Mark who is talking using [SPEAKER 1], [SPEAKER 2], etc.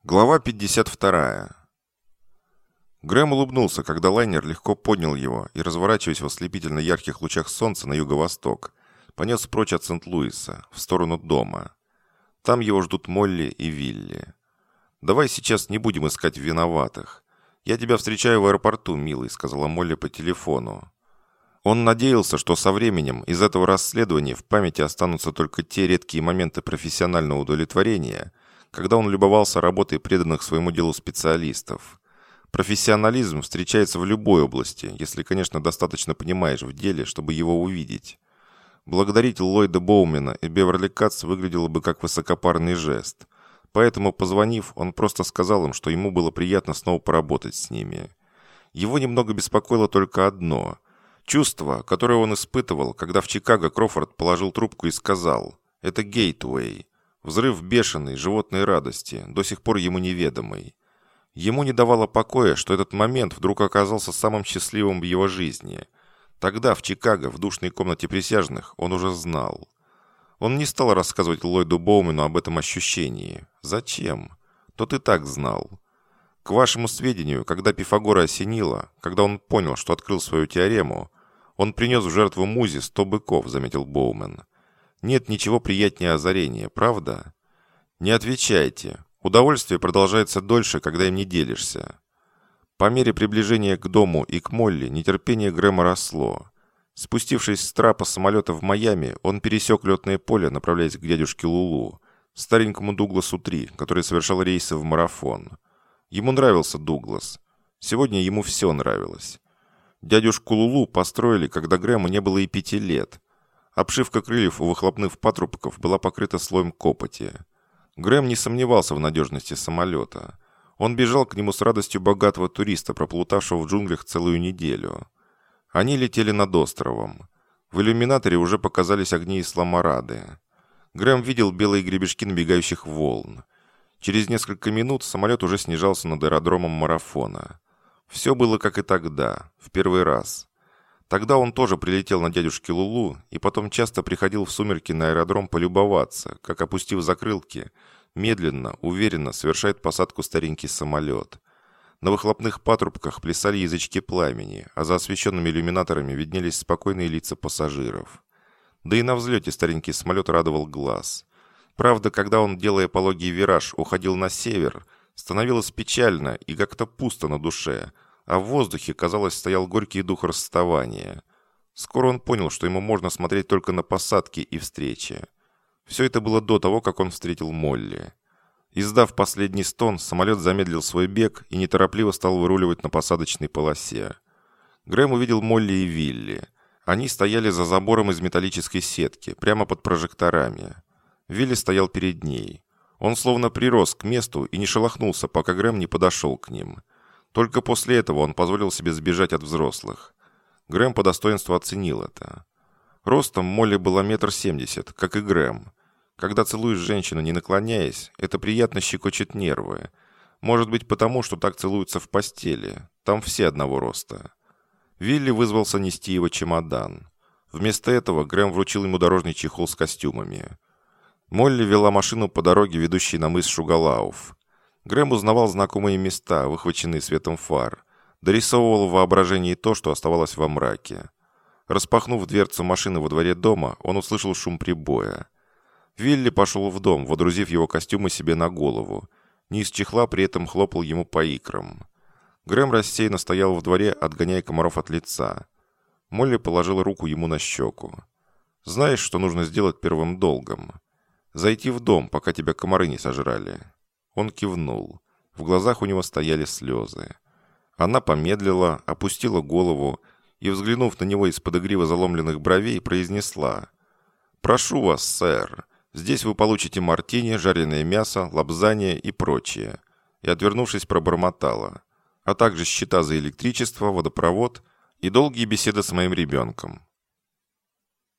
[SPEAKER 1] Глава 52. Грэм улыбнулся, когда лайнер легко поднял его и, разворачиваясь в ослепительно ярких лучах солнца на юго-восток, понес прочь от Сент-Луиса, в сторону дома. Там его ждут Молли и Вилли. «Давай сейчас не будем искать виноватых. Я тебя встречаю в аэропорту, милый», — сказала Молли по телефону. Он надеялся, что со временем из этого расследования в памяти останутся только те редкие моменты профессионального удовлетворения, когда он любовался работой преданных своему делу специалистов. Профессионализм встречается в любой области, если, конечно, достаточно понимаешь в деле, чтобы его увидеть. Благодарить Ллойда Боумена и Беверли Катц выглядело бы как высокопарный жест. Поэтому, позвонив, он просто сказал им, что ему было приятно снова поработать с ними. Его немного беспокоило только одно – чувство, которое он испытывал, когда в Чикаго Крофорд положил трубку и сказал «Это Гейтуэй». Взрыв бешеной, животной радости, до сих пор ему неведомый. Ему не давало покоя, что этот момент вдруг оказался самым счастливым в его жизни. Тогда, в Чикаго, в душной комнате присяжных, он уже знал. Он не стал рассказывать Ллойду Боумену об этом ощущении. Зачем? Тот и так знал. К вашему сведению, когда Пифагора осенило, когда он понял, что открыл свою теорему, он принес в жертву Музе 100 быков, заметил Боумен. Нет ничего приятнее озарения, правда? Не отвечайте. Удовольствие продолжается дольше, когда им не делишься. По мере приближения к дому и к Молли нетерпение Грэма росло. Спустившись с трапа самолета в Майами, он пересек летное поле, направляясь к дядюшке Лулу, старенькому Дугласу-3, который совершал рейсы в марафон. Ему нравился Дуглас. Сегодня ему все нравилось. Дядюшку Лулу построили, когда Грэму не было и 5 лет. Обшивка крыльев у выхлопных патрубков была покрыта слоем копоти. Грэм не сомневался в надежности самолета. Он бежал к нему с радостью богатого туриста, проплутавшего в джунглях целую неделю. Они летели над островом. В иллюминаторе уже показались огни Исламорады. Грэм видел белые гребешки набегающих волн. Через несколько минут самолет уже снижался над аэродромом марафона. Все было как и тогда, в первый раз. Тогда он тоже прилетел на дядюшке Лулу и потом часто приходил в сумерки на аэродром полюбоваться, как, опустив закрылки, медленно, уверенно совершает посадку старенький самолет. На выхлопных патрубках плясали язычки пламени, а за освещенными иллюминаторами виднелись спокойные лица пассажиров. Да и на взлете старенький самолет радовал глаз. Правда, когда он, делая пологий вираж, уходил на север, становилось печально и как-то пусто на душе, а в воздухе, казалось, стоял горький дух расставания. Скоро он понял, что ему можно смотреть только на посадки и встречи. Все это было до того, как он встретил Молли. Издав последний стон, самолет замедлил свой бег и неторопливо стал выруливать на посадочной полосе. Грэм увидел Молли и Вилли. Они стояли за забором из металлической сетки, прямо под прожекторами. Вилли стоял перед ней. Он словно прирос к месту и не шелохнулся, пока Грэм не подошел к ним. Только после этого он позволил себе сбежать от взрослых. Грэм по достоинству оценил это. Ростом Молли была 1,70 м, как и Грэм. Когда целуешь женщину, не наклоняясь, это приятно щекочет нервы. Может быть потому, что так целуются в постели. Там все одного роста. Вилли вызвался нести его чемодан. Вместо этого Грэм вручил ему дорожный чехол с костюмами. Молли вела машину по дороге, ведущей на мыс Шугалауф. Грэм узнавал знакомые места, выхваченные светом фар. Дорисовывал в воображении то, что оставалось во мраке. Распахнув дверцу машины во дворе дома, он услышал шум прибоя. Вилли пошел в дом, водрузив его костюмы себе на голову. Низ чехла при этом хлопал ему по икрам. Грэм рассеянно стоял в дворе, отгоняя комаров от лица. Молли положила руку ему на щеку. «Знаешь, что нужно сделать первым долгом? Зайти в дом, пока тебя комары не сожрали». Он кивнул. В глазах у него стояли слезы. Она помедлила, опустила голову и, взглянув на него из-под игриво заломленных бровей, произнесла: «Прошу вас, сэр, здесь вы получите мартини, жареное мясо, лапзание и прочее». И, отвернувшись, пробормотала: «А также счета за электричество, водопровод и долгие беседы с моим ребенком.